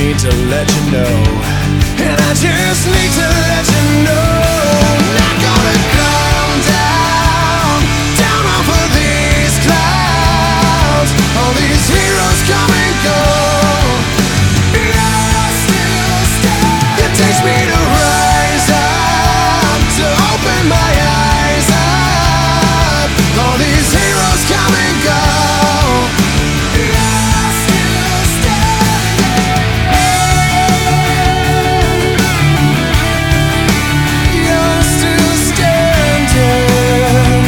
need to let you know, and I just need to let you know, not gonna come down, down off of these clouds. All these heroes come and go, and I still stand. You teach me to rise up, to open my eyes up. All these heroes come and go, and I still stand. You're still standing.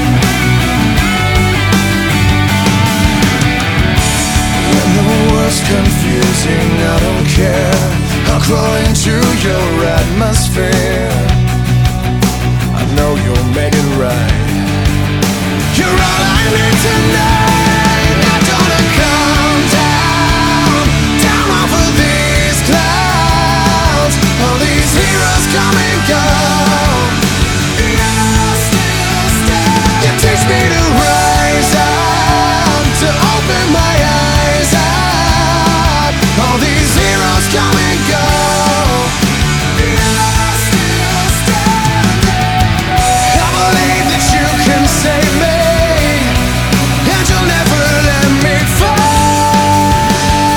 When the world's confusing, I don't care. I'll crawl into your atmosphere. I know you'll make it right. You're all I need tonight. Not gonna come down, down off of these clouds. All these heroes come and go, and I'll still stand. You teach me to rise up, to open my eyes up. All these heroes come and go, and I'll still stand. I believe that you can save me, and you'll never let me fall.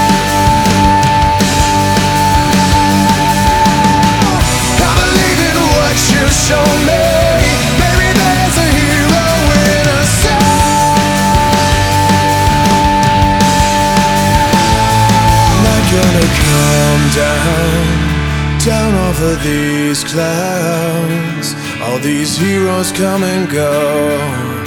I believe in what you show me. Maybe there's a hero in us all. Not gonna come down, down off of these clouds. All these heroes come and go,